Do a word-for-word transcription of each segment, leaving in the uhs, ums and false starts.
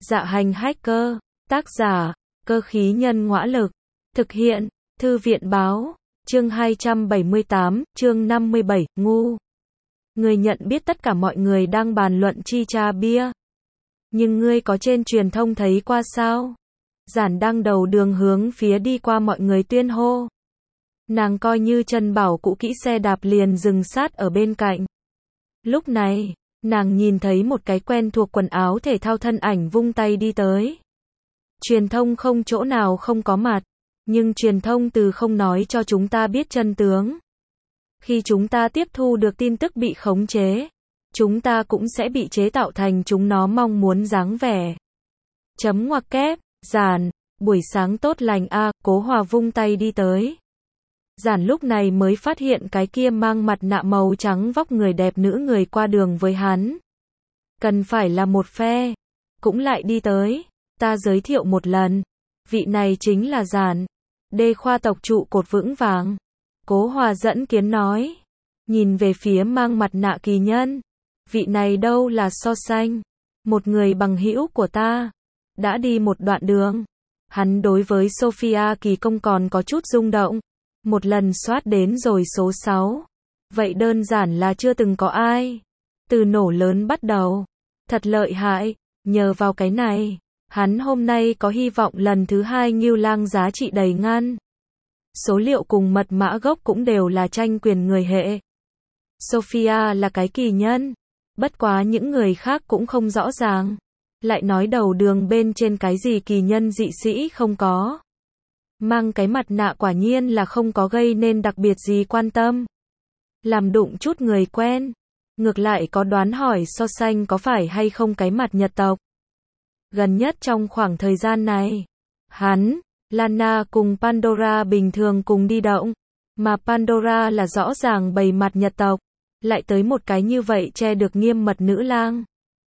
Dạ hành hacker, tác giả, cơ khí nhân ngõa lực, thực hiện, thư viện báo, chương hai trăm bảy mươi tám, chương năm mươi bảy, ngu. Người nhận biết tất cả mọi người đang bàn luận chi cha bia. Nhưng ngươi có trên truyền thông thấy qua sao? Giản đang đầu đường hướng phía đi qua mọi người tuyên hô. Nàng coi như chân bảo cũ kỹ xe đạp liền dừng sát ở bên cạnh. Lúc này, nàng nhìn thấy một cái quen thuộc quần áo thể thao thân ảnh vung tay đi tới. Truyền thông không chỗ nào không có mặt, nhưng truyền thông từ không nói cho chúng ta biết chân tướng. Khi chúng ta tiếp thu được tin tức bị khống chế, chúng ta cũng sẽ bị chế tạo thành chúng nó mong muốn dáng vẻ. Chấm ngoặc kép, Giản, buổi sáng tốt lành a, Cố Hòa vung tay đi tới. Giản lúc này mới phát hiện cái kia mang mặt nạ màu trắng vóc người đẹp nữ người qua đường với hắn. Cần phải là một phe, cũng lại đi tới. Ta giới thiệu một lần, vị này chính là Giản, đê khoa tộc trụ cột vững vàng. Cố Hòa dẫn kiến nói, nhìn về phía mang mặt nạ kỳ nhân, vị này đâu là So Sánh, một người bằng hữu của ta, đã đi một đoạn đường. Hắn đối với Sophia kỳ công còn có chút rung động, một lần soát đến rồi số sáu, vậy đơn giản là chưa từng có ai. Từ nổ lớn bắt đầu, thật lợi hại, nhờ vào cái này, hắn hôm nay có hy vọng lần thứ hai Ngưu Lang giá trị đầy ngăn. Số liệu cùng mật mã gốc cũng đều là tranh quyền người hệ. Sophia là cái kỳ nhân, bất quá những người khác cũng không rõ ràng. Lại nói đầu đường bên trên cái gì kỳ nhân dị sĩ không có. Mang cái mặt nạ quả nhiên là không có gây nên đặc biệt gì quan tâm. Làm đụng chút người quen. Ngược lại có đoán hỏi So Sánh có phải hay không cái mặt Nhật tộc. Gần nhất trong khoảng thời gian này, hắn, Lana cùng Pandora bình thường cùng đi động. Mà Pandora là rõ ràng bày mặt Nhật tộc. Lại tới một cái như vậy che được nghiêm mật nữ lang.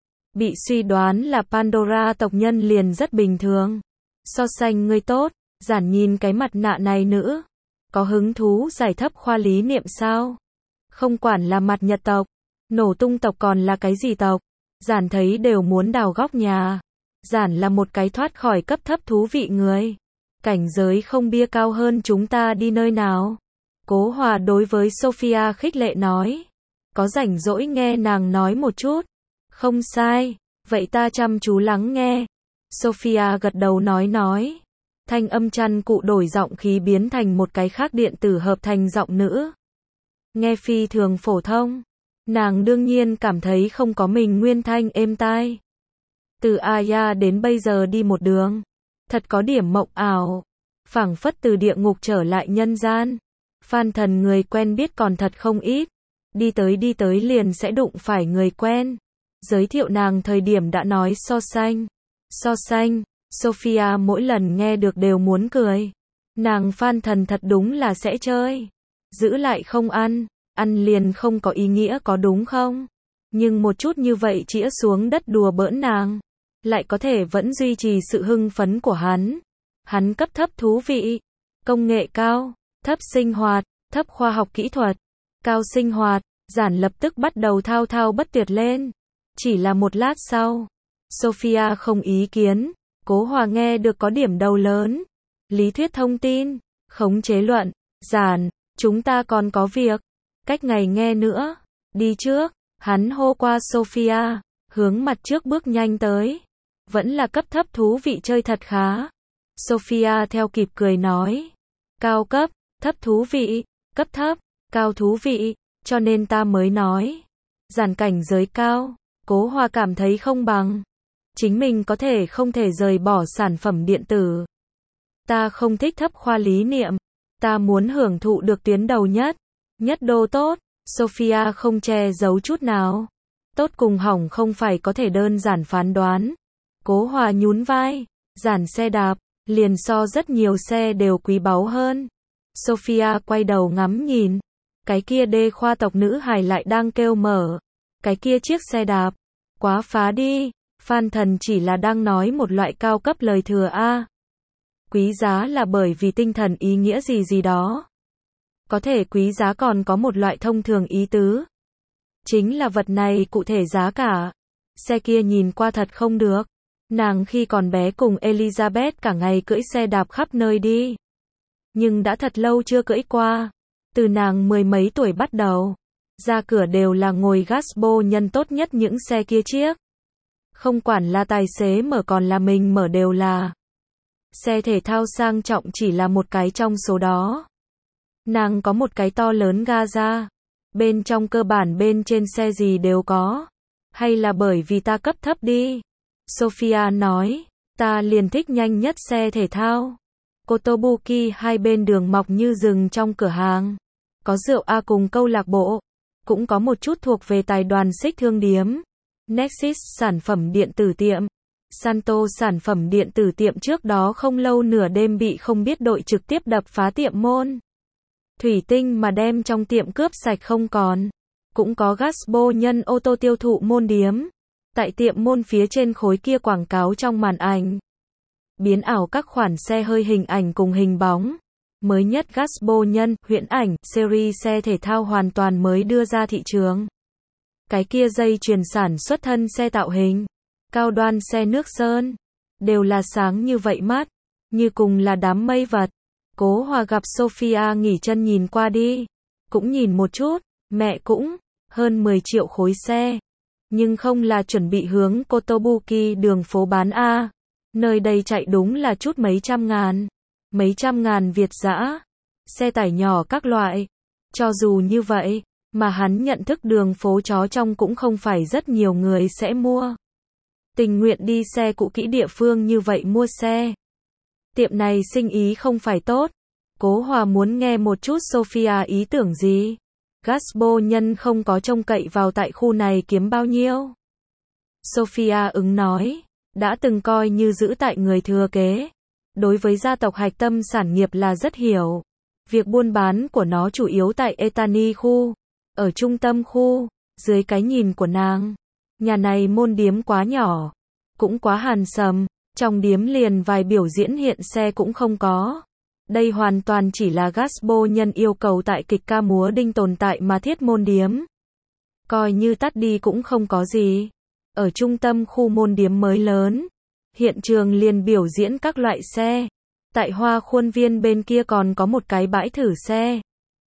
Bị suy đoán là Pandora tộc nhân liền rất bình thường. So Sánh ngươi tốt, Giản nhìn cái mặt nạ này nữa. Có hứng thú giải thấp khoa lý niệm sao? Không quản là mặt Nhật tộc, nổ tung tộc còn là cái gì tộc. Giản thấy đều muốn đào góc nhà. Giản là một cái thoát khỏi cấp thấp thú vị người. Cảnh giới không bia cao hơn chúng ta đi nơi nào. Cố Hòa đối với Sophia khích lệ nói. Có rảnh rỗi nghe nàng nói một chút. Không sai, vậy ta chăm chú lắng nghe. Sophia gật đầu nói nói. Thanh âm chăn cụ đổi giọng khí biến thành một cái khác điện tử hợp thành giọng nữ. Nghe phi thường phổ thông. Nàng đương nhiên cảm thấy không có mình nguyên thanh êm tai. Từ Aya đến bây giờ đi một đường. Thật có điểm mộng ảo. Phảng phất từ địa ngục trở lại nhân gian. Phan thần người quen biết còn thật không ít. Đi tới đi tới liền sẽ đụng phải người quen. Giới thiệu nàng thời điểm đã nói So Sánh. So Sánh, Sophia mỗi lần nghe được đều muốn cười. Nàng Phan thần thật đúng là sẽ chơi. Giữ lại không ăn, ăn liền không có ý nghĩa có đúng không? Nhưng một chút như vậy chĩa xuống đất đùa bỡn nàng. Lại có thể vẫn duy trì sự hưng phấn của hắn. Hắn cấp thấp thú vị, công nghệ cao, thấp sinh hoạt, thấp khoa học kỹ thuật, cao sinh hoạt. Giản lập tức bắt đầu thao thao bất tuyệt lên. Chỉ là một lát sau, Sophia không ý kiến. Cố Hòa nghe được có điểm đầu lớn. Lý thuyết thông tin, khống chế luận. Giản, chúng ta còn có việc. Cách ngày nghe nữa. Đi trước. Hắn hô qua Sophia, hướng mặt trước bước nhanh tới. Vẫn là cấp thấp thú vị chơi thật khá. Sophia theo kịp cười nói. Cao cấp, thấp thú vị, cấp thấp, cao thú vị. Cho nên ta mới nói. Giản cảnh giới cao. Cố Hòa cảm thấy không bằng. Chính mình có thể không thể rời bỏ sản phẩm điện tử. Ta không thích thấp khoa lý niệm. Ta muốn hưởng thụ được tuyến đầu nhất. Nhất đô tốt. Sophia không che giấu chút nào. Tốt cùng hỏng không phải có thể đơn giản phán đoán. Cố Hòa nhún vai. Giản xe đạp, liền so rất nhiều xe đều quý báu hơn. Sophia quay đầu ngắm nhìn. Cái kia đê khoa tộc nữ hài lại đang kêu mở. Cái kia chiếc xe đạp. Quá phá đi. Phan thần chỉ là đang nói một loại cao cấp lời thừa a. Quý giá là bởi vì tinh thần ý nghĩa gì gì đó. Có thể quý giá còn có một loại thông thường ý tứ. Chính là vật này cụ thể giá cả. Xe kia nhìn qua thật không được. Nàng khi còn bé cùng Elizabeth cả ngày cưỡi xe đạp khắp nơi đi. Nhưng đã thật lâu chưa cưỡi qua. Từ nàng mười mấy tuổi bắt đầu. Ra cửa đều là ngồi gasbo nhân tốt nhất những xe kia chiếc. Không quản là tài xế mở còn là mình mở đều là. Xe thể thao sang trọng chỉ là một cái trong số đó. Nàng có một cái to lớn Gaza. Bên trong cơ bản bên trên xe gì đều có. Hay là bởi vì ta cấp thấp đi? Sophia nói, ta liền thích nhanh nhất xe thể thao. Kotobuki hai bên đường mọc như rừng trong cửa hàng. Có rượu A cùng câu lạc bộ. Cũng có một chút thuộc về tài đoàn xích thương điếm. Nexus sản phẩm điện tử tiệm. Santo sản phẩm điện tử tiệm trước đó không lâu nửa đêm bị không biết đội trực tiếp đập phá tiệm môn. Thủy tinh mà đem trong tiệm cướp sạch không còn. Cũng có gasbo nhân ô tô tiêu thụ môn điếm. Tại tiệm môn phía trên khối kia quảng cáo trong màn ảnh. Biến ảo các khoản xe hơi hình ảnh cùng hình bóng. Mới nhất gasbo nhân, huyễn ảnh, series xe thể thao hoàn toàn mới đưa ra thị trường. Cái kia dây chuyền sản xuất thân xe tạo hình. Cao đoan xe nước sơn. Đều là sáng như vậy mắt. Như cùng là đám mây vật. Cố Hòa gặp Sophia nghỉ chân nhìn qua đi. Cũng nhìn một chút. Mẹ cũng. Hơn mười triệu khối xe. Nhưng không là chuẩn bị hướng Kotobuki đường phố bán A. Nơi đây chạy đúng là chút mấy trăm ngàn. Mấy trăm ngàn Việt dã. Xe tải nhỏ các loại. Cho dù như vậy, mà hắn nhận thức đường phố chó trong cũng không phải rất nhiều người sẽ mua. Tình nguyện đi xe cũ kỹ địa phương như vậy mua xe. Tiệm này sinh ý không phải tốt. Cố Hòa muốn nghe một chút Sophia ý tưởng gì. Gasbo nhân không có trông cậy vào tại khu này kiếm bao nhiêu. Sophia ứng nói, đã từng coi như giữ tại người thừa kế. Đối với gia tộc hạch tâm sản nghiệp là rất hiểu. Việc buôn bán của nó chủ yếu tại Etani khu. Ở trung tâm khu, dưới cái nhìn của nàng. Nhà này môn điếm quá nhỏ. Cũng quá hàn sầm. Trong điếm liền vài biểu diễn hiện xe cũng không có. Đây hoàn toàn chỉ là gasbo nhân yêu cầu tại kịch ca múa đinh tồn tại mà thiết môn điếm. Coi như tắt đi cũng không có gì. Ở trung tâm khu môn điếm mới lớn. Hiện trường liền biểu diễn các loại xe. Tại hoa khuôn viên bên kia còn có một cái bãi thử xe.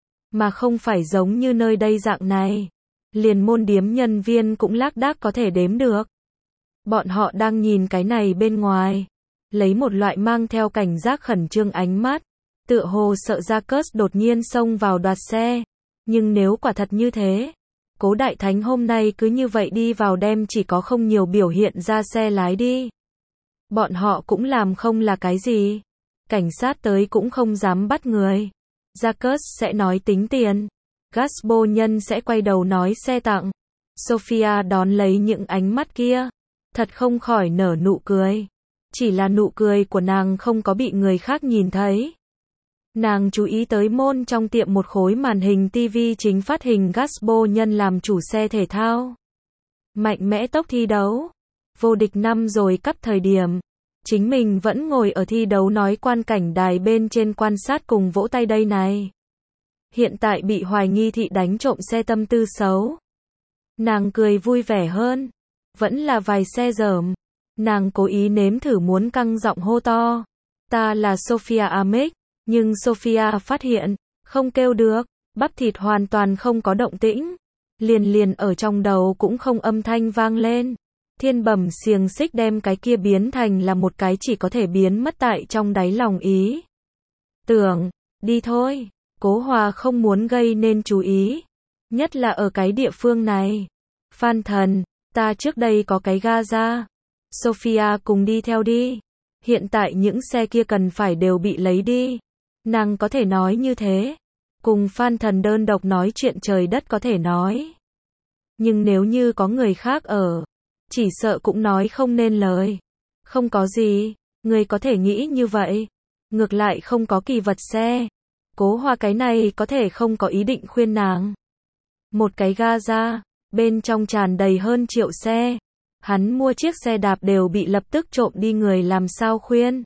Mà không phải giống như nơi đây dạng này. Liền môn điếm nhân viên cũng lác đác có thể đếm được. Bọn họ đang nhìn cái này bên ngoài. Lấy một loại mang theo cảnh giác khẩn trương ánh mắt. Tựa hồ sợ Jacques đột nhiên xông vào đoạt xe. Nhưng nếu quả thật như thế. Cố Đại Thánh hôm nay cứ như vậy đi vào đem chỉ có không nhiều biểu hiện ra xe lái đi. Bọn họ cũng làm không là cái gì. Cảnh sát tới cũng không dám bắt người. Jacques sẽ nói tính tiền. Gasbo nhân sẽ quay đầu nói xe tặng. Sophia đón lấy những ánh mắt kia. Thật không khỏi nở nụ cười. Chỉ là nụ cười của nàng không có bị người khác nhìn thấy. Nàng chú ý tới môn trong tiệm một khối màn hình ti vi chính phát hình gasbo nhân làm chủ xe thể thao. Mạnh mẽ tốc thi đấu. Vô địch năm rồi cấp thời điểm. Chính mình vẫn ngồi ở thi đấu nói quan cảnh đài bên trên quan sát cùng vỗ tay đây này. Hiện tại bị hoài nghi thị đánh trộm xe tâm tư xấu. Nàng cười vui vẻ hơn. Vẫn là vài xe dởm. Nàng cố ý nếm thử muốn căng giọng hô to. Ta là Sophia Amick. Nhưng Sophia phát hiện, không kêu được, bắp thịt hoàn toàn không có động tĩnh. Liền liền ở trong đầu cũng không âm thanh vang lên. Thiên bẩm xiềng xích đem cái kia biến thành là một cái chỉ có thể biến mất tại trong đáy lòng ý. Tưởng, đi thôi. Cố Hòa không muốn gây nên chú ý. Nhất là ở cái địa phương này. Phan Thần, ta trước đây có cái Gaza. Sophia cùng đi theo đi. Hiện tại những xe kia cần phải đều bị lấy đi. Nàng có thể nói như thế. Cùng Phan Thần đơn độc nói chuyện trời đất có thể nói. Nhưng nếu như có người khác ở, chỉ sợ cũng nói không nên lời. Không có gì, người có thể nghĩ như vậy. Ngược lại không có kỳ vật xe. Cố Hòa cái này có thể không có ý định khuyên nàng. Một cái Gaza, bên trong tràn đầy hơn triệu xe. Hắn mua chiếc xe đạp đều bị lập tức trộm đi người làm sao khuyên.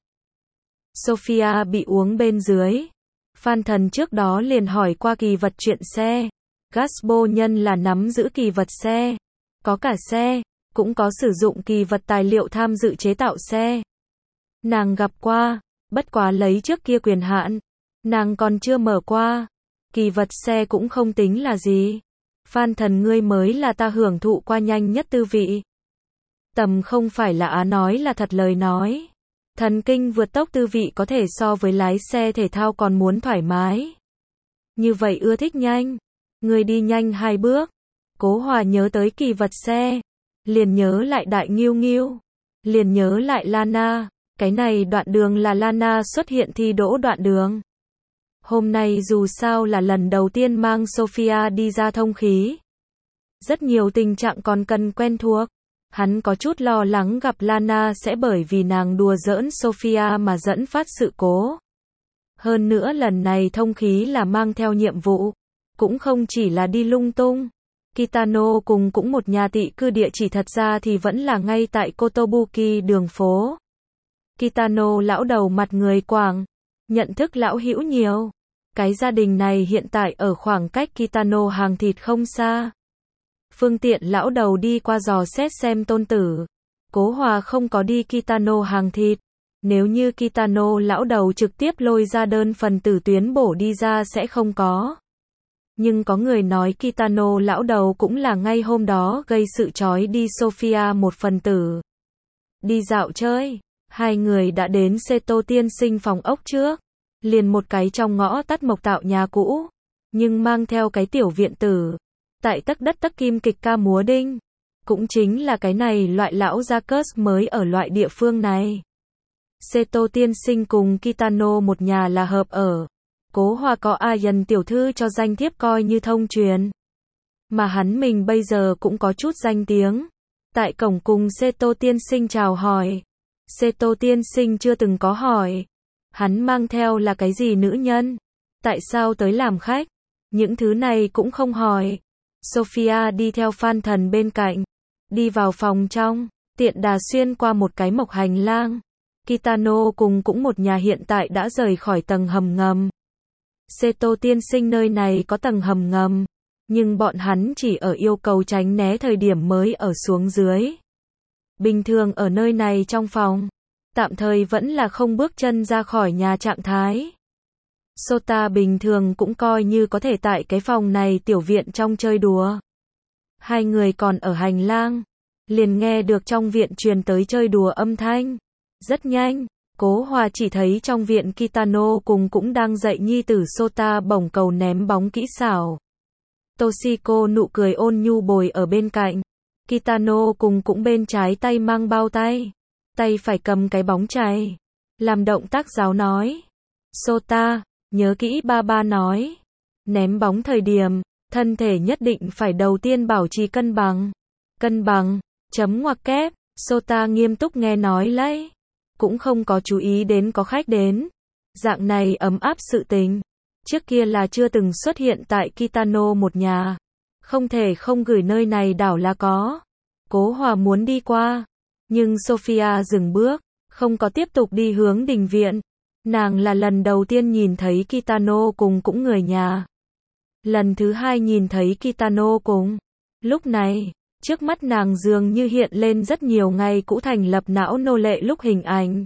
Sophia bị uống bên dưới. Phan Thần trước đó liền hỏi qua kỳ vật chuyện xe. Gasbo nhân là nắm giữ kỳ vật xe. Có cả xe, cũng có sử dụng kỳ vật tài liệu tham dự chế tạo xe. Nàng gặp qua, bất quá lấy trước kia quyền hạn, nàng còn chưa mở qua. Kỳ vật xe cũng không tính là gì. Phan Thần ngươi mới là ta hưởng thụ qua nhanh nhất tư vị. Tầm không phải là á nói là thật lời nói. Thần kinh vượt tốc tư vị có thể so với lái xe thể thao còn muốn thoải mái. Như vậy ưa thích nhanh. Ngươi đi nhanh hai bước. Cố Hòa nhớ tới kỳ vật xe. Liền nhớ lại Đại Nghiêu Nghiêu. Liền nhớ lại Lana. Cái này đoạn đường là Lana xuất hiện thi đỗ đoạn đường. Hôm nay dù sao là lần đầu tiên mang Sophia đi ra thông khí. Rất nhiều tình trạng còn cần quen thuộc. Hắn có chút lo lắng gặp Lana sẽ bởi vì nàng đùa giỡn Sophia mà dẫn phát sự cố. Hơn nữa lần này thông khí là mang theo nhiệm vụ. Cũng không chỉ là đi lung tung. Kitano cùng cũng một nhà tị cư địa chỉ thật ra thì vẫn là ngay tại Kotobuki đường phố. Kitano lão đầu mặt người Quảng. Nhận thức lão hữu nhiều. Cái gia đình này hiện tại ở khoảng cách Kitano hàng thịt không xa. Phương tiện lão đầu đi qua dò xét xem tôn tử. Cố Hòa không có đi Kitano hàng thịt. Nếu như Kitano lão đầu trực tiếp lôi ra đơn phần tử tuyến bổ đi ra sẽ không có. Nhưng có người nói Kitano lão đầu cũng là ngay hôm đó gây sự chói đi Sophia một phần tử. Đi dạo chơi. Hai người đã đến Seto tiên sinh phòng ốc trước. Liền một cái trong ngõ tắt mộc tạo nhà cũ. Nhưng mang theo cái tiểu viện tử. Tại tấc đất tấc kim kịch ca múa đinh. Cũng chính là cái này loại lão gia cớt mới ở loại địa phương này. Seto tiên sinh cùng Kitano một nhà là hợp ở. Cố Hòa có Ayan tiểu thư cho danh thiếp coi như thông truyền. Mà hắn mình bây giờ cũng có chút danh tiếng. Tại cổng cùng Seto tiên sinh chào hỏi. Seto tiên sinh chưa từng có hỏi. Hắn mang theo là cái gì nữ nhân? Tại sao tới làm khách? Những thứ này cũng không hỏi. Sophia đi theo Phan Thần bên cạnh. Đi vào phòng trong. Tiện đà xuyên qua một cái mộc hành lang. Kitano cùng cũng một nhà hiện tại đã rời khỏi tầng hầm ngầm. Seto tiên sinh nơi này có tầng hầm ngầm. Nhưng bọn hắn chỉ ở yêu cầu tránh né thời điểm mới ở xuống dưới. Bình thường ở nơi này trong phòng. Tạm thời vẫn là không bước chân ra khỏi nhà trạng thái. Sota bình thường cũng coi như có thể tại cái phòng này tiểu viện trong chơi đùa. Hai người còn ở hành lang. Liền nghe được trong viện truyền tới chơi đùa âm thanh. Rất nhanh. Cố Hòa chỉ thấy trong viện Kitano cùng cũng đang dạy nhi tử Sota bổng cầu ném bóng kỹ xảo. Toshiko nụ cười ôn nhu bồi ở bên cạnh. Kitano cùng cũng bên trái tay mang bao tay. Tay phải cầm cái bóng chày. Làm động tác giáo nói. Sota, nhớ kỹ ba ba nói. Ném bóng thời điểm, thân thể nhất định phải đầu tiên bảo trì cân bằng. Cân bằng, chấm ngoặc kép. Sota nghiêm túc nghe nói lấy. Cũng không có chú ý đến có khách đến. Dạng này ấm áp sự tình. Trước kia là chưa từng xuất hiện tại Kitano một nhà. Không thể không gửi nơi này đảo là có. Cố Hòa muốn đi qua. Nhưng Sophia dừng bước. Không có tiếp tục đi hướng đình viện. Nàng là lần đầu tiên nhìn thấy Kitano cùng cũng người nhà. Lần thứ hai nhìn thấy Kitano cùng. Lúc này, trước mắt nàng dường như hiện lên rất nhiều ngày cũ thành lập não nô lệ lúc hình ảnh.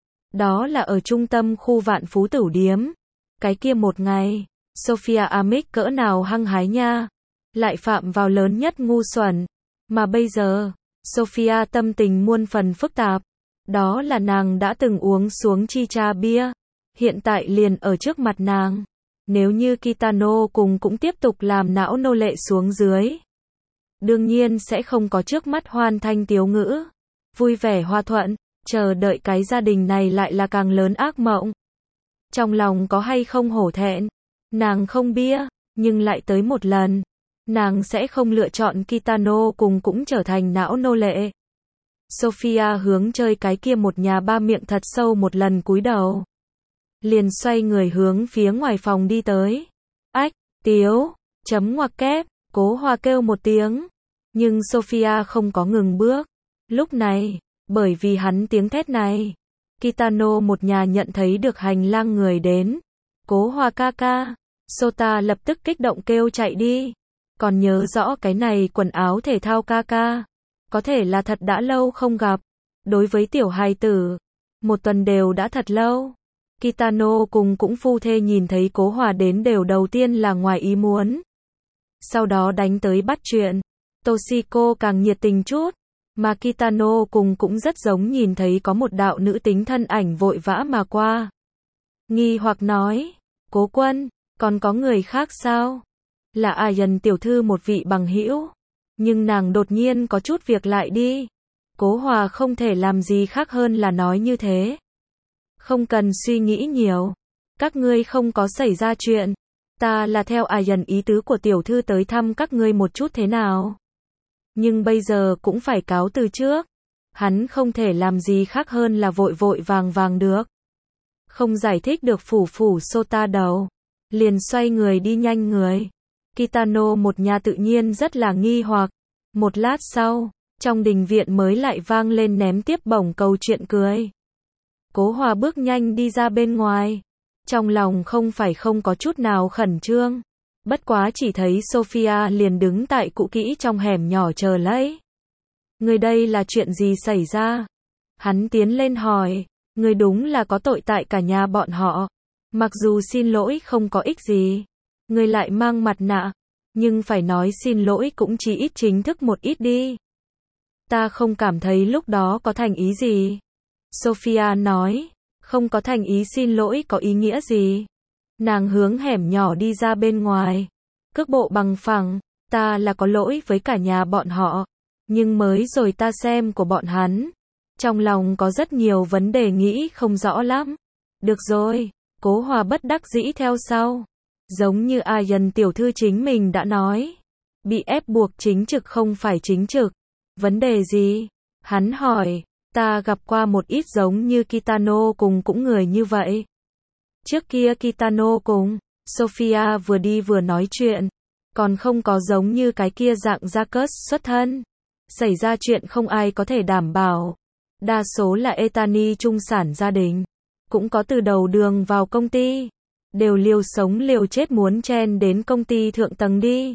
Đó là ở trung tâm khu Vạn Phú Tửu Điếm. Cái kia một ngày, Sophia Amic cỡ nào hăng hái nha. Lại phạm vào lớn nhất ngu xuẩn. Mà bây giờ, Sophia tâm tình muôn phần phức tạp. Đó là nàng đã từng uống xuống chi cha bia. Hiện tại liền ở trước mặt nàng. Nếu như Kitano cùng cũng tiếp tục làm não nô lệ xuống dưới. Đương nhiên sẽ không có trước mắt hoan thanh tiếu ngữ. Vui vẻ hòa thuận, chờ đợi cái gia đình này lại là càng lớn ác mộng. Trong lòng có hay không hổ thẹn. Nàng không bia, nhưng lại tới một lần. Nàng sẽ không lựa chọn Kitano cùng cũng trở thành não nô lệ. Sophia hướng chơi cái kia một nhà ba miệng thật sâu một lần cúi đầu. Liền xoay người hướng phía ngoài phòng đi tới. Ách, tiếu, chấm ngoặc kép, Cố Hòa kêu một tiếng. Nhưng Sophia không có ngừng bước. Lúc này, bởi vì hắn tiếng thét này, Kitano một nhà nhận thấy được hành lang người đến. Cố Hòa ca ca. Sota lập tức kích động kêu chạy đi. Còn nhớ rõ cái này quần áo thể thao ca ca. Có thể là thật đã lâu không gặp. Đối với tiểu hài tử, một tuần đều đã thật lâu. Kitano cùng cũng phu thê nhìn thấy Cố Hòa đến đều đầu tiên là ngoài ý muốn. Sau đó đánh tới bắt chuyện. Toshiko càng nhiệt tình chút. Mà Kitano cùng cũng rất giống nhìn thấy có một đạo nữ tính thân ảnh vội vã mà qua. Nghi hoặc nói, Cố Quân, còn có người khác sao? Là Ayan tiểu thư một vị bằng hữu. Nhưng nàng đột nhiên có chút việc lại đi. Cố Hòa không thể làm gì khác hơn là nói như thế. Không cần suy nghĩ nhiều. Các ngươi không có xảy ra chuyện. Ta là theo Ayan ý tứ của tiểu thư tới thăm các ngươi một chút thế nào. Nhưng bây giờ cũng phải cáo từ trước. Hắn không thể làm gì khác hơn là vội vội vàng vàng được. Không giải thích được phủ phủ Sota đầu. Liền xoay người đi nhanh người. Kitano một nhà tự nhiên rất là nghi hoặc. Một lát sau, trong đình viện mới lại vang lên ném tiếp bổng câu chuyện cười. Cố Hòa bước nhanh đi ra bên ngoài. Trong lòng không phải không có chút nào khẩn trương. Bất quá chỉ thấy Sophia liền đứng tại cũ kỹ trong hẻm nhỏ chờ lấy. Người đây là chuyện gì xảy ra? Hắn tiến lên hỏi. Người đúng là có tội tại cả nhà bọn họ. Mặc dù xin lỗi không có ích gì. Người lại mang mặt nạ. Nhưng phải nói xin lỗi cũng chỉ ít chính thức một ít đi. Ta không cảm thấy lúc đó có thành ý gì. Sophia nói. Không có thành ý xin lỗi có ý nghĩa gì. Nàng hướng hẻm nhỏ đi ra bên ngoài. Cước bộ bằng phẳng. Ta là có lỗi với cả nhà bọn họ. Nhưng mới rồi ta xem của bọn hắn. Trong lòng có rất nhiều vấn đề nghĩ không rõ lắm. Được rồi. Cố Hòa bất đắc dĩ theo sau. Giống như Ayan tiểu thư chính mình đã nói. Bị ép buộc chính trực không phải chính trực. Vấn đề gì? Hắn hỏi. Ta gặp qua một ít giống như Kitano cùng cũng người như vậy. Trước kia Kitano cùng Sophia vừa đi vừa nói chuyện. Còn không có giống như cái kia dạng Jacques xuất thân. Xảy ra chuyện không ai có thể đảm bảo. Đa số là Etani trung sản gia đình. Cũng có từ đầu đường vào công ty. Đều liều sống liều chết muốn chen đến công ty thượng tầng đi.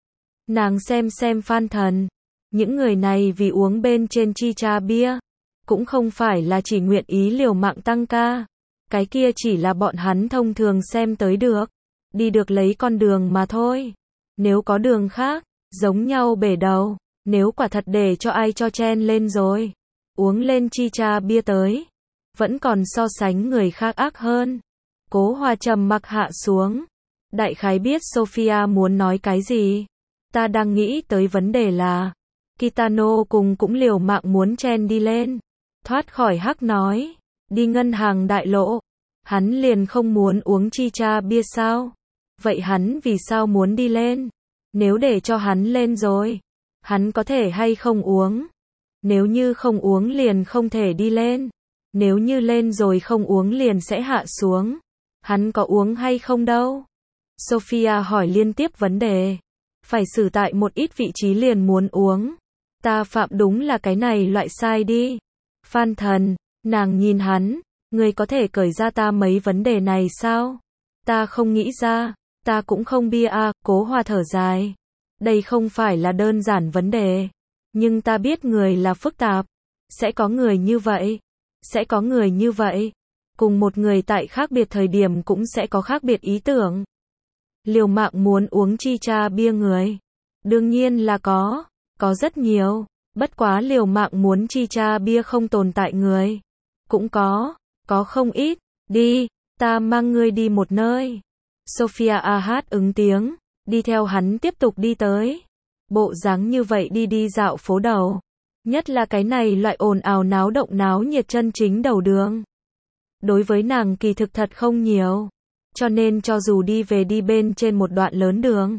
Nàng xem xem Phan Thần. Những người này vì uống bên trên chi cha bia. Cũng không phải là chỉ nguyện ý liều mạng tăng ca. Cái kia chỉ là bọn hắn thông thường xem tới được. Đi được lấy con đường mà thôi. Nếu có đường khác, giống nhau bể đầu. Nếu quả thật để cho ai cho chen lên rồi. Uống lên chi cha bia tới. Vẫn còn so sánh người khác ác hơn. Cố Hòa trầm mặc hạ xuống. Đại khái biết Sophia muốn nói cái gì. Ta đang nghĩ tới vấn đề là. Kitano cùng cũng liều mạng muốn chen đi lên. Thoát khỏi hắc nói. Đi ngân hàng đại lộ. Hắn liền không muốn uống chi cha bia sao? Vậy hắn vì sao muốn đi lên? Nếu để cho hắn lên rồi. Hắn có thể hay không uống? Nếu như không uống liền không thể đi lên. Nếu như lên rồi không uống liền sẽ hạ xuống. Hắn có uống hay không đâu? Sophia hỏi liên tiếp vấn đề. Phải xử tại một ít vị trí liền muốn uống. Ta phạm đúng là cái này loại sai đi. Phan Thần, nàng nhìn hắn. Người có thể cởi ra ta mấy vấn đề này sao? Ta không nghĩ ra. Ta cũng không bia à, Cố Hòa thở dài. Đây không phải là đơn giản vấn đề. Nhưng ta biết người là phức tạp. Sẽ có người như vậy. Sẽ có người như vậy. Cùng một người tại khác biệt thời điểm cũng sẽ có khác biệt ý tưởng. Liều mạng muốn uống chi cha bia người. Đương nhiên là có. Có rất nhiều. Bất quá liều mạng muốn chi cha bia không tồn tại người. Cũng có. Có không ít. Đi. Ta mang ngươi đi một nơi. Sophia ah ứng tiếng. Đi theo hắn tiếp tục đi tới. Bộ dáng như vậy đi đi dạo phố đầu. Nhất là cái này loại ồn ào náo động náo nhiệt chân chính đầu đường. Đối với nàng kỳ thực thật không nhiều. Cho nên cho dù đi về đi bên trên một đoạn lớn đường.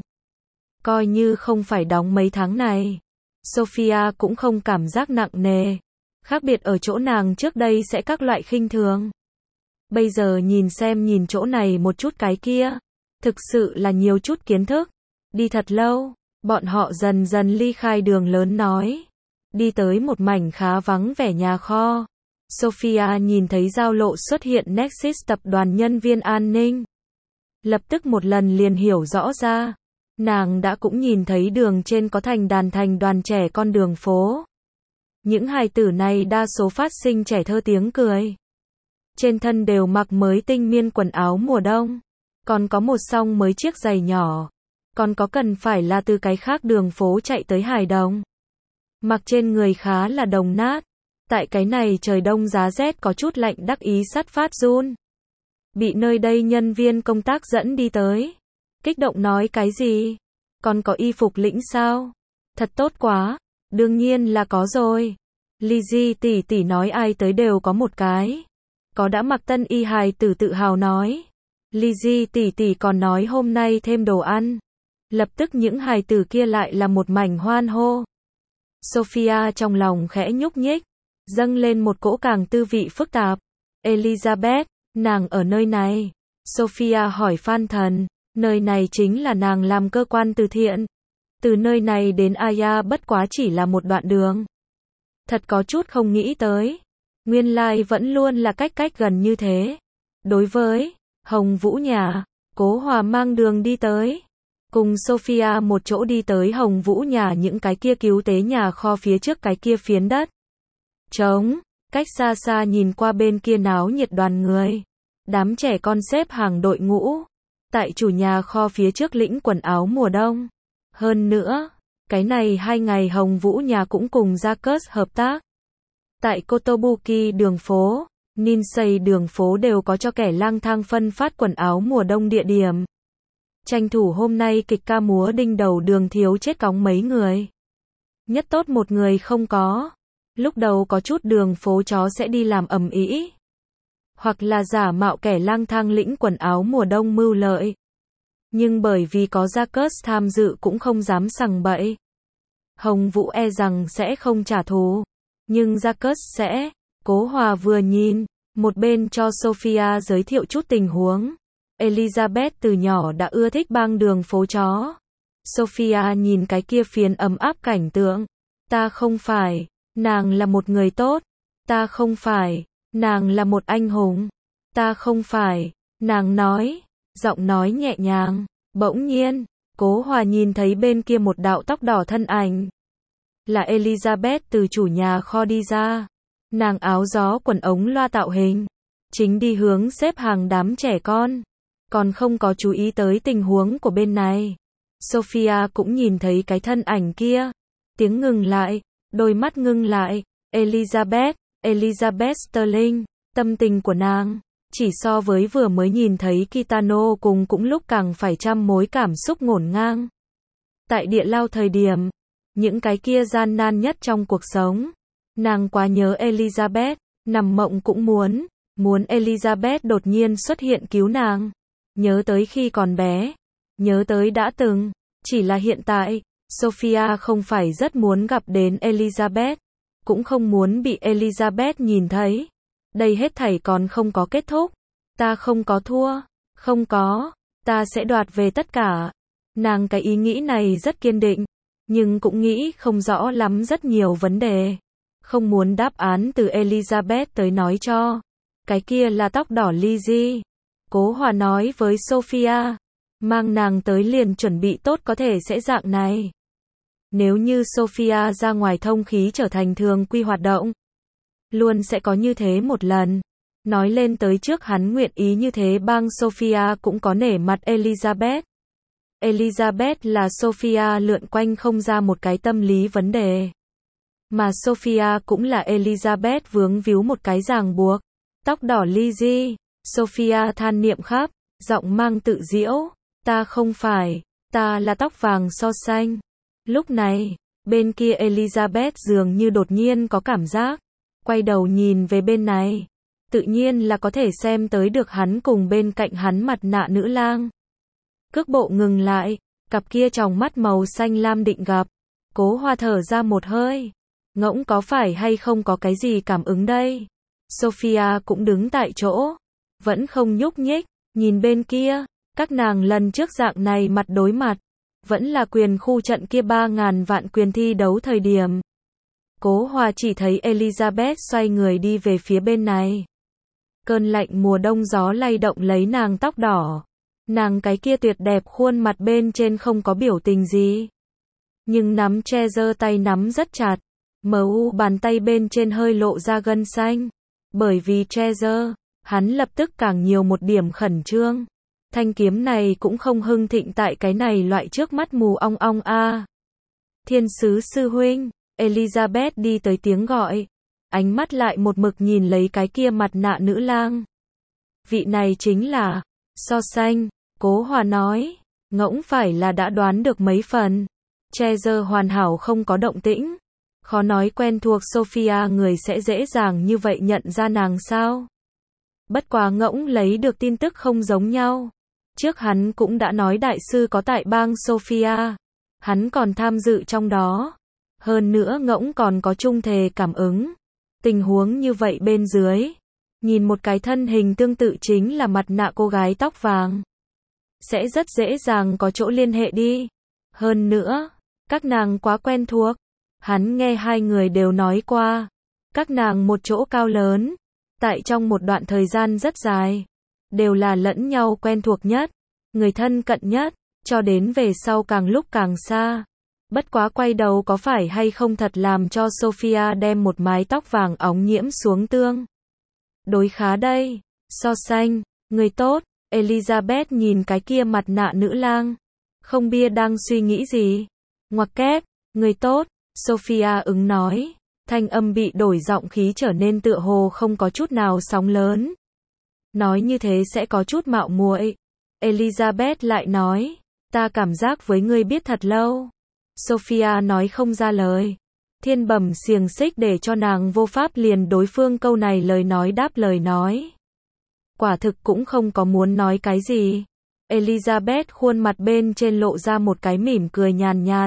Coi như không phải đóng mấy tháng này. Sophia cũng không cảm giác nặng nề. Khác biệt ở chỗ nàng trước đây sẽ các loại khinh thường. Bây giờ nhìn xem nhìn chỗ này một chút cái kia. Thực sự là nhiều chút kiến thức. Đi thật lâu. Bọn họ dần dần ly khai đường lớn nói. Đi tới một mảnh khá vắng vẻ nhà kho. Sophia nhìn thấy giao lộ xuất hiện Nexus tập đoàn nhân viên an ninh. Lập tức một lần liền hiểu rõ ra. Nàng đã cũng nhìn thấy đường trên có thành đàn thành đoàn trẻ con đường phố. Những hài tử này đa số phát sinh trẻ thơ tiếng cười. Trên thân đều mặc mới tinh miên quần áo mùa đông. Còn có một song mới chiếc giày nhỏ. Còn có cần phải là từ cái khác đường phố chạy tới Hải Đồng. Mặc trên người khá là đồng nát. Tại cái này trời đông giá rét có chút lạnh đắc ý sắt phát run. Bị nơi đây nhân viên công tác dẫn đi tới. Kích động nói cái gì? Còn có y phục lĩnh sao? Thật tốt quá. Đương nhiên là có rồi. Lizzie tỷ tỷ nói ai tới đều có một cái. Có đã mặc tân y hài tử tự hào nói. Lizzie tỷ tỷ còn nói hôm nay thêm đồ ăn. Lập tức những hài tử kia lại là một mảnh hoan hô. Sophia trong lòng khẽ nhúc nhích, dâng lên một cỗ càng tư vị phức tạp. Elizabeth, nàng ở nơi này. Sophia hỏi Phan Thần, nơi này chính là nàng làm cơ quan từ thiện. Từ nơi này đến Aya bất quá chỉ là một đoạn đường. Thật có chút không nghĩ tới. Nguyên lai vẫn luôn là cách cách gần như thế. Đối với Hồng Vũ nhà, Cố Hòa mang đường đi tới. Cùng Sophia một chỗ đi tới Hồng Vũ nhà những cái kia cứu tế nhà kho phía trước cái kia phiến đất. Trống, cách xa xa nhìn qua bên kia náo nhiệt đoàn người. Đám trẻ con xếp hàng đội ngũ. Tại chủ nhà kho phía trước lĩnh quần áo mùa đông. Hơn nữa, cái này hai ngày Hồng Vũ nhà cũng cùng Jacques hợp tác. Tại Kotobuki đường phố, Ninsei đường phố đều có cho kẻ lang thang phân phát quần áo mùa đông địa điểm. Tranh thủ hôm nay kịch ca múa đinh đầu đường thiếu chết cóng mấy người. Nhất tốt một người không có. Lúc đầu có chút đường phố chó sẽ đi làm ầm ĩ. Hoặc là giả mạo kẻ lang thang lĩnh quần áo mùa đông mưu lợi. Nhưng bởi vì có Jacques tham dự cũng không dám sằng bậy. Hồng Vũ e rằng sẽ không trả thù. Nhưng Jacques sẽ. Cố Hòa vừa nhìn, một bên cho Sophia giới thiệu chút tình huống. Elizabeth từ nhỏ đã ưa thích băng đường phố chó. Sophia nhìn cái kia phiến ấm áp cảnh tượng. Ta không phải, nàng là một người tốt. Ta không phải, nàng là một anh hùng. Ta không phải, nàng nói, giọng nói nhẹ nhàng. Bỗng nhiên, Cố Hòa nhìn thấy bên kia một đạo tóc đỏ thân ảnh. Là Elizabeth từ chủ nhà kho đi ra. Nàng áo gió quần ống loa tạo hình. Chính đi hướng xếp hàng đám trẻ con. Còn không có chú ý tới tình huống của bên này. Sophia cũng nhìn thấy cái thân ảnh kia. Tiếng ngừng lại, đôi mắt ngưng lại. Elizabeth, Elizabeth Sterling, tâm tình của nàng. Chỉ so với vừa mới nhìn thấy Kitano cùng cũng lúc càng phải trăm mối cảm xúc ngổn ngang. Tại địa lao thời điểm, những cái kia gian nan nhất trong cuộc sống. Nàng quá nhớ Elizabeth, nằm mộng cũng muốn, muốn Elizabeth đột nhiên xuất hiện cứu nàng. Nhớ tới khi còn bé, nhớ tới đã từng, chỉ là hiện tại, Sophia không phải rất muốn gặp đến Elizabeth, cũng không muốn bị Elizabeth nhìn thấy. Đây hết thảy còn không có kết thúc. Ta không có thua, không có, ta sẽ đoạt về tất cả. Nàng cái ý nghĩ này rất kiên định, nhưng cũng nghĩ không rõ lắm rất nhiều vấn đề. Không muốn đáp án từ Elizabeth tới nói cho. Cái kia là tóc đỏ Lizzie. Cố Hòa nói với Sophia. Mang nàng tới liền chuẩn bị tốt có thể sẽ dạng này. Nếu như Sophia ra ngoài thông khí trở thành thường quy hoạt động. Luôn sẽ có như thế một lần. Nói lên tới trước hắn nguyện ý như thế bang Sophia cũng có nể mặt Elizabeth. Elizabeth là Sophia lượn quanh không ra một cái tâm lý vấn đề. Mà Sophia cũng là Elizabeth vướng víu một cái ràng buộc. Tóc đỏ Lizzie. Sophia than niệm khắp, giọng mang tự diễu. Ta không phải, ta là tóc vàng so xanh. Lúc này, bên kia Elizabeth dường như đột nhiên có cảm giác. Quay đầu nhìn về bên này. Tự nhiên là có thể xem tới được hắn cùng bên cạnh hắn mặt nạ nữ lang. Cước bộ ngừng lại, cặp kia tròng mắt màu xanh lam định gặp. Cố Hòa thở ra một hơi. Ngỗng có phải hay không có cái gì cảm ứng đây? Sophia cũng đứng tại chỗ. Vẫn không nhúc nhích, nhìn bên kia. Các nàng lần trước dạng này mặt đối mặt. Vẫn là quyền khu trận kia ba ngàn vạn quyền thi đấu thời điểm. Cố Hòa chỉ thấy Elizabeth xoay người đi về phía bên này. Cơn lạnh mùa đông gió lay động lấy nàng tóc đỏ. Nàng cái kia tuyệt đẹp khuôn mặt bên trên không có biểu tình gì. Nhưng nắm che giơ tay nắm rất chặt. Mờ u bàn tay bên trên hơi lộ ra gân xanh. Bởi vì Treasure, hắn lập tức càng nhiều một điểm khẩn trương. Thanh kiếm này cũng không hưng thịnh tại cái này loại trước mắt mù ong ong a. Thiên sứ sư huynh, Elizabeth đi tới tiếng gọi. Ánh mắt lại một mực nhìn lấy cái kia mặt nạ nữ lang. Vị này chính là So Xanh, Cố Hòa nói. Ngỗng phải là đã đoán được mấy phần. Treasure hoàn hảo không có động tĩnh. Khó nói quen thuộc Sophia người sẽ dễ dàng như vậy nhận ra nàng sao. Bất quá Ngỗng lấy được tin tức không giống nhau. Trước hắn cũng đã nói đại sư có tại bang Sophia. Hắn còn tham dự trong đó. Hơn nữa Ngỗng còn có trung thề cảm ứng. Tình huống như vậy bên dưới. Nhìn một cái thân hình tương tự chính là mặt nạ cô gái tóc vàng. Sẽ rất dễ dàng có chỗ liên hệ đi. Hơn nữa, các nàng quá quen thuộc. Hắn nghe hai người đều nói qua. Các nàng một chỗ cao lớn. Tại trong một đoạn thời gian rất dài. Đều là lẫn nhau quen thuộc nhất. Người thân cận nhất. Cho đến về sau càng lúc càng xa. Bất quá quay đầu có phải hay không thật làm cho Sophia đem một mái tóc vàng óng nhiễm xuống tương. Đối khá đây. So Xanh, người tốt. Elizabeth nhìn cái kia mặt nạ nữ lang. Không bia đang suy nghĩ gì. Ngoặc kép, người tốt. Sophia ứng nói. Thanh âm bị đổi giọng khí trở nên tựa hồ không có chút nào sóng lớn. Nói như thế sẽ có chút mạo muội. Elizabeth lại nói. Ta cảm giác với ngươi biết thật lâu. Sophia nói không ra lời. Thiên bẩm xiềng xích để cho nàng vô pháp liền đối phương câu này lời nói đáp lời nói. Quả thực cũng không có muốn nói cái gì. Elizabeth khuôn mặt bên trên lộ ra một cái mỉm cười nhàn nhạt.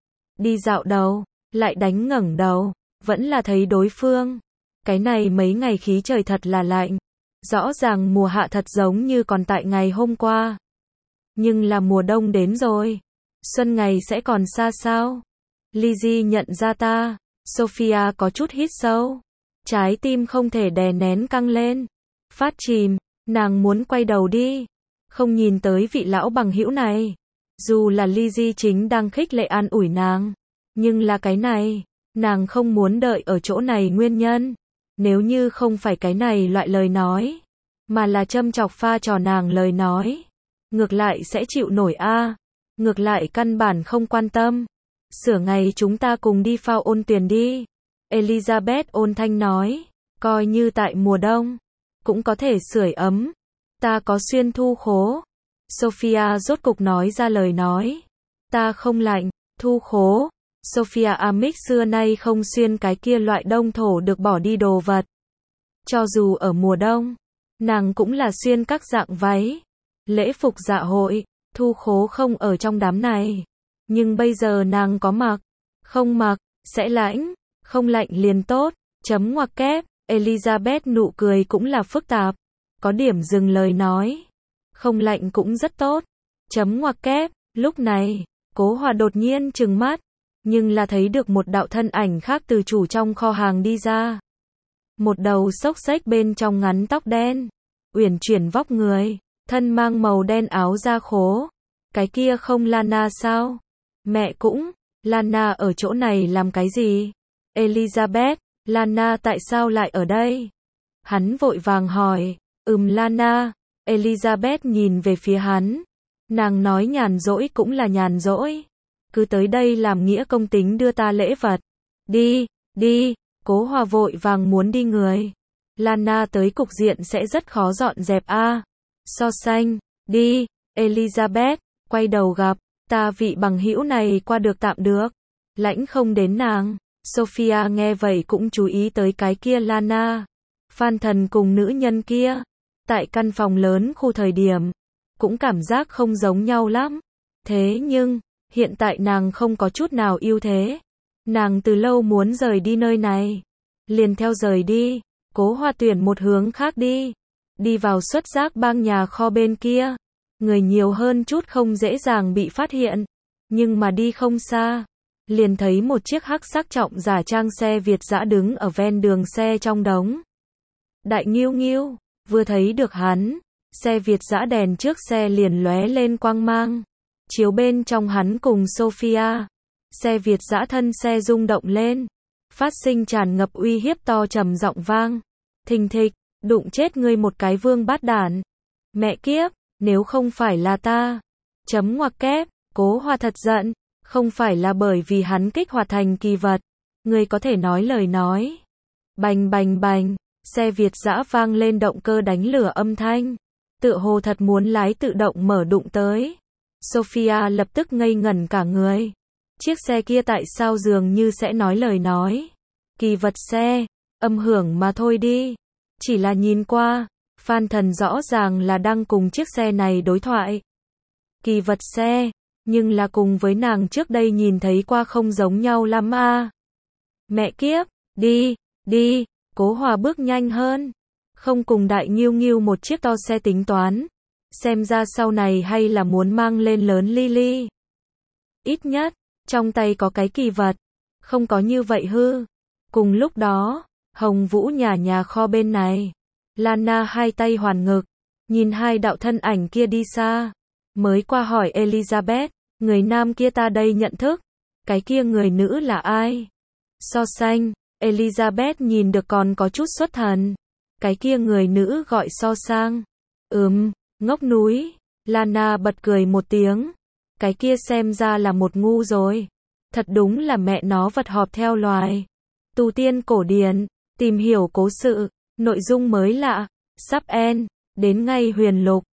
Đi dạo đầu, lại đánh ngẩng đầu, vẫn là thấy đối phương. Cái này mấy ngày khí trời thật là lạnh. Rõ ràng mùa hạ thật giống như còn tại ngày hôm qua. Nhưng là mùa đông đến rồi. Xuân ngày sẽ còn xa sao? Lizzie nhận ra ta. Sophia có chút hít sâu. Trái tim không thể đè nén căng lên. Phát chìm, nàng muốn quay đầu đi. Không nhìn tới vị lão bằng hữu này. Dù là Lizzie chính đang khích lệ an ủi nàng. Nhưng là cái này, nàng không muốn đợi ở chỗ này nguyên nhân. Nếu như không phải cái này loại lời nói. Mà là châm chọc pha trò nàng lời nói. Ngược lại sẽ chịu nổi a. Ngược lại căn bản không quan tâm. Sửa ngày chúng ta cùng đi phao ôn tuyền đi. Elizabeth ôn thanh nói. Coi như tại mùa đông. Cũng có thể sưởi ấm. Ta có xuyên thu khố. Sophia rốt cục nói ra lời nói. Ta không lạnh, thu khố. Sophia Amick xưa nay không xuyên cái kia loại đông thổ được bỏ đi đồ vật. Cho dù ở mùa đông, nàng cũng là xuyên các dạng váy. Lễ phục dạ hội, thu khố không ở trong đám này. Nhưng bây giờ nàng có mặc. Không mặc, sẽ lãnh. Không lạnh liền tốt. Chấm ngoặc kép. Elizabeth nụ cười cũng là phức tạp. Có điểm dừng lời nói. Không lạnh cũng rất tốt. Chấm ngoặc kép. Lúc này, Cố Hòa đột nhiên trừng mắt. Nhưng là thấy được một đạo thân ảnh khác từ chủ trong kho hàng đi ra. Một đầu xốc xếch bên trong ngắn tóc đen. Uyển chuyển vóc người. Thân mang màu đen áo da khố. Cái kia không Lana sao? Mẹ cũng. Lana ở chỗ này làm cái gì? Elizabeth. Lana tại sao lại ở đây? Hắn vội vàng hỏi. Ừm Lana. Elizabeth nhìn về phía hắn. Nàng nói nhàn rỗi cũng là nhàn rỗi. Cứ tới đây làm nghĩa công tính đưa ta lễ vật. Đi, đi. Cố Hòa vội vàng muốn đi người. Lana tới cục diện sẽ rất khó dọn dẹp a. À. So Xanh, đi. Elizabeth, quay đầu gặp. Ta vị bằng hữu này qua được tạm được. Lãnh không đến nàng. Sophia nghe vậy cũng chú ý tới cái kia Lana. Phan Thần cùng nữ nhân kia. Tại căn phòng lớn khu thời điểm. Cũng cảm giác không giống nhau lắm. Thế nhưng, hiện tại nàng không có chút nào ưu thế. Nàng từ lâu muốn rời đi nơi này. Liền theo rời đi. Cố Hòa tuyển một hướng khác đi. Đi vào xuất giác bang nhà kho bên kia. Người nhiều hơn chút không dễ dàng bị phát hiện. Nhưng mà đi không xa. Liền thấy một chiếc hắc sắc trọng giả trang xe Việt dã đứng ở ven đường xe trong đống. Đại Nghiêu Nghiêu, vừa thấy được hắn. Xe Việt dã đèn trước xe liền lóe lên quang mang. Chiếu bên trong hắn cùng Sophia. Xe Việt dã thân xe rung động lên. phát sinh tràn ngập uy hiếp to trầm giọng vang. Thình thịch, đụng chết ngươi một cái vương bát đản. Mẹ kiếp, nếu không phải là ta. Chấm ngoặc kép, Cố Hoa thật giận, không phải là bởi vì hắn kích hoạt thành kỳ vật. Ngươi có thể nói lời nói. Bành bành bành, xe Việt dã vang lên động cơ đánh lửa âm thanh. Tựa hồ thật muốn lái tự động mở đụng tới. Sophia lập tức ngây ngẩn cả người. Chiếc xe kia tại sao dường như sẽ nói lời nói. Kỳ vật xe, âm hưởng mà thôi đi. Chỉ là nhìn qua, Phan Thần rõ ràng là đang cùng chiếc xe này đối thoại. Kỳ vật xe, nhưng là cùng với nàng trước đây nhìn thấy qua không giống nhau lắm a. Mẹ kiếp, đi, đi, Cố Hòa bước nhanh hơn. Không cùng Đại Nghiêu Nghiêu một chiếc to xe tính toán. Xem ra sau này hay là muốn mang lên lớn Lily. Ít nhất, trong tay có cái kỳ vật. Không có như vậy hư. Cùng lúc đó, Hồng Vũ nhà nhà kho bên này. Lana hai tay hoàn ngực. Nhìn hai đạo thân ảnh kia đi xa. Mới qua hỏi Elizabeth. Người nam kia ta đây nhận thức. Cái kia người nữ là ai? So sánh, Elizabeth nhìn được còn có chút xuất thần. Cái kia người nữ gọi So Sang. Ừm, ngốc núi. Lana bật cười một tiếng. Cái kia xem ra là một ngu rồi. Thật đúng là mẹ nó vật họp theo loài. Tu tiên cổ điển, tìm hiểu cố sự, nội dung mới lạ, sắp end, đến ngay huyền lục.